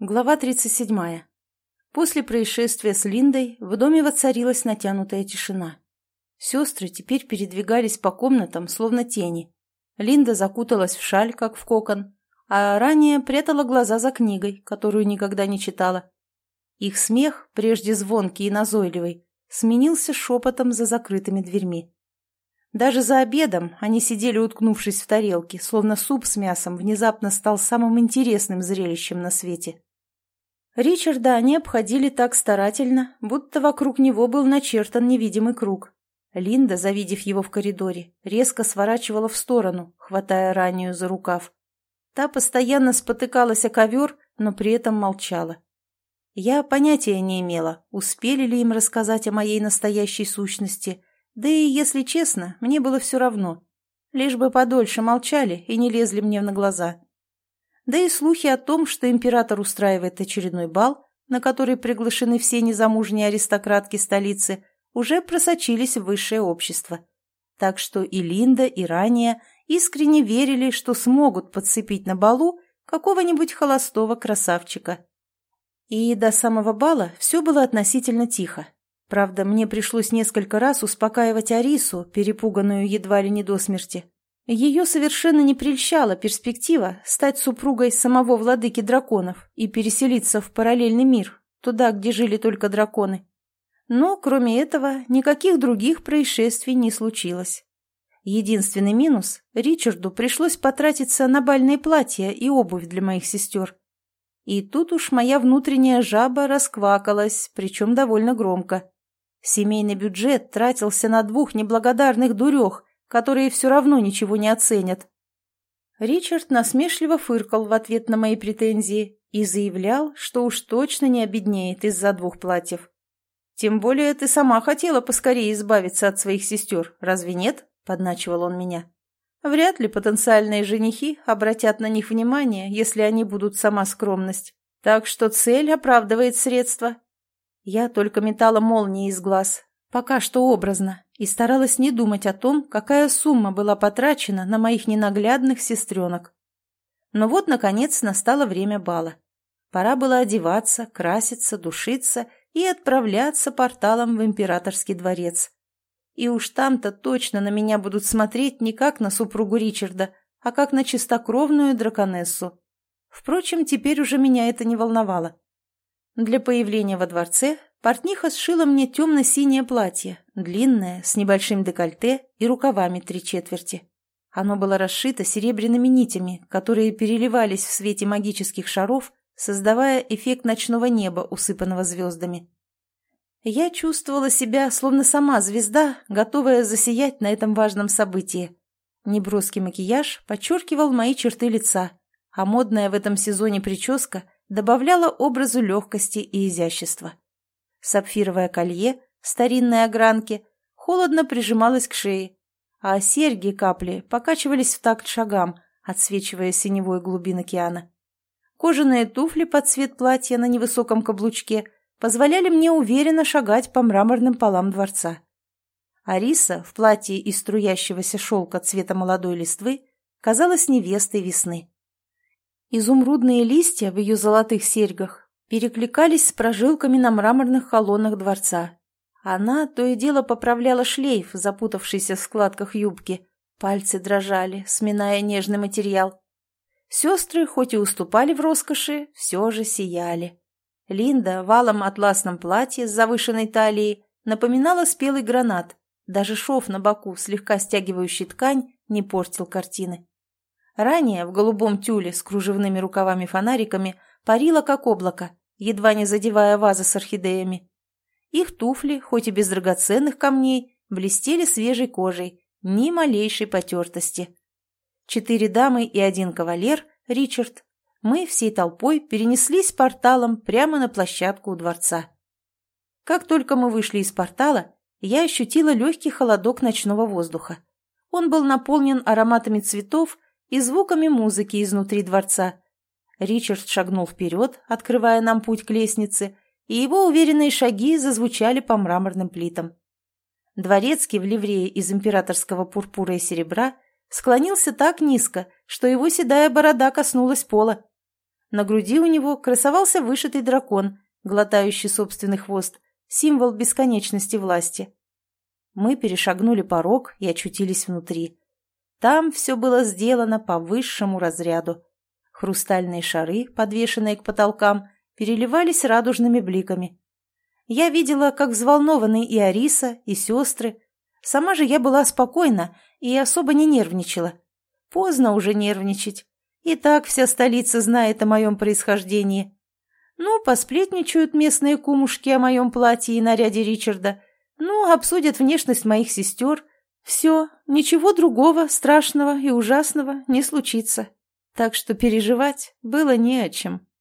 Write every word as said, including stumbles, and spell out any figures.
Глава тридцать седьмая. После происшествия с Линдой в доме воцарилась натянутая тишина. Сестры теперь передвигались по комнатам, словно тени. Линда закуталась в шаль, как в кокон, а ранее прятала глаза за книгой, которую никогда не читала. Их смех, прежде звонкий и назойливый, сменился шепотом за закрытыми дверьми. Даже за обедом они сидели, уткнувшись в тарелки, словно суп с мясом внезапно стал самым интересным зрелищем на свете. Ричарда они обходили так старательно, будто вокруг него был начертан невидимый круг. Линда, завидев его в коридоре, резко сворачивала в сторону, хватая раннюю за рукав. Та постоянно спотыкалась о ковер, но при этом молчала. Я понятия не имела, успели ли им рассказать о моей настоящей сущности, да и, если честно, мне было все равно. Лишь бы подольше молчали и не лезли мне на глаза. Да и слухи о том, что император устраивает очередной бал, на который приглашены все незамужние аристократки столицы, уже просочились в высшее общество. Так что и Линда, и Рания искренне верили, что смогут подцепить на балу какого-нибудь холостого красавчика. И до самого бала все было относительно тихо. Правда, мне пришлось несколько раз успокаивать Арису, перепуганную едва ли не до смерти. Ее совершенно не прельщала перспектива стать супругой самого владыки драконов и переселиться в параллельный мир, туда, где жили только драконы. Но, кроме этого, никаких других происшествий не случилось. Единственный минус – Ричарду пришлось потратиться на бальные платья и обувь для моих сестер. И тут уж моя внутренняя жаба расквакалась, причем довольно громко. Семейный бюджет тратился на двух неблагодарных дурех, которые все равно ничего не оценят. Ричард насмешливо фыркал в ответ на мои претензии и заявлял, что уж точно не обеднеет из-за двух платьев. «Тем более ты сама хотела поскорее избавиться от своих сестер, разве нет?» – подначивал он меня. «Вряд ли потенциальные женихи обратят на них внимание, если они будут сама скромность. Так что цель оправдывает средства». Я только метала молнии из глаз, пока что образно, и старалась не думать о том, какая сумма была потрачена на моих ненаглядных сестренок. Но вот, наконец, настало время бала. Пора было одеваться, краситься, душиться и отправляться порталом в императорский дворец. И уж там-то точно на меня будут смотреть не как на супругу Ричарда, а как на чистокровную драконессу. Впрочем, теперь уже меня это не волновало. Для появления во дворце портниха сшила мне темно-синее платье, длинное, с небольшим декольте и рукавами три четверти. Оно было расшито серебряными нитями, которые переливались в свете магических шаров, создавая эффект ночного неба, усыпанного звездами. Я чувствовала себя, словно сама звезда, готовая засиять на этом важном событии. Неброский макияж подчеркивал мои черты лица, а модная в этом сезоне прическа добавляла образу легкости и изящества. Сапфировое колье, старинной огранки, холодно прижималось к шее, а серьги-капли покачивались в такт шагам, отсвечивая синевой глубин океана. Кожаные туфли под цвет платья на невысоком каблучке позволяли мне уверенно шагать по мраморным полам дворца. Ариса в платье из струящегося шелка цвета молодой листвы казалась невестой весны. Изумрудные листья в ее золотых серьгах перекликались с прожилками на мраморных колоннах дворца. Она то и дело поправляла шлейф, запутавшийся в складках юбки. Пальцы дрожали, сминая нежный материал. Сестры, хоть и уступали в роскоши, все же сияли. Линда в алом атласном платье с завышенной талией напоминала спелый гранат. Даже шов на боку, слегка стягивающий ткань, не портил картины. Ранее в голубом тюле с кружевными рукавами-фонариками парила как облако, едва не задевая вазы с орхидеями. Их туфли, хоть и без драгоценных камней, блестели свежей кожей, ни малейшей потертости. Четыре дамы и один кавалер, Ричард, мы всей толпой перенеслись порталом прямо на площадку у дворца. Как только мы вышли из портала, я ощутила легкий холодок ночного воздуха. Он был наполнен ароматами цветов и звуками музыки изнутри дворца. Ричард шагнул вперед, открывая нам путь к лестнице, и его уверенные шаги зазвучали по мраморным плитам. Дворецкий в ливрее из императорского пурпура и серебра склонился так низко, что его седая борода коснулась пола. На груди у него красовался вышитый дракон, глотающий собственный хвост, символ бесконечности власти. Мы перешагнули порог и очутились внутри. Там все было сделано по высшему разряду. Хрустальные шары, подвешенные к потолкам, переливались радужными бликами. Я видела, как взволнованы и Ариса, и сестры. Сама же я была спокойна и особо не нервничала. Поздно уже нервничать. И так вся столица знает о моем происхождении. Ну, посплетничают местные кумушки о моем платье и наряде Ричарда. Ну, обсудят внешность моих сестер. Все, ничего другого, страшного и ужасного не случится. Так что переживать было не о чем.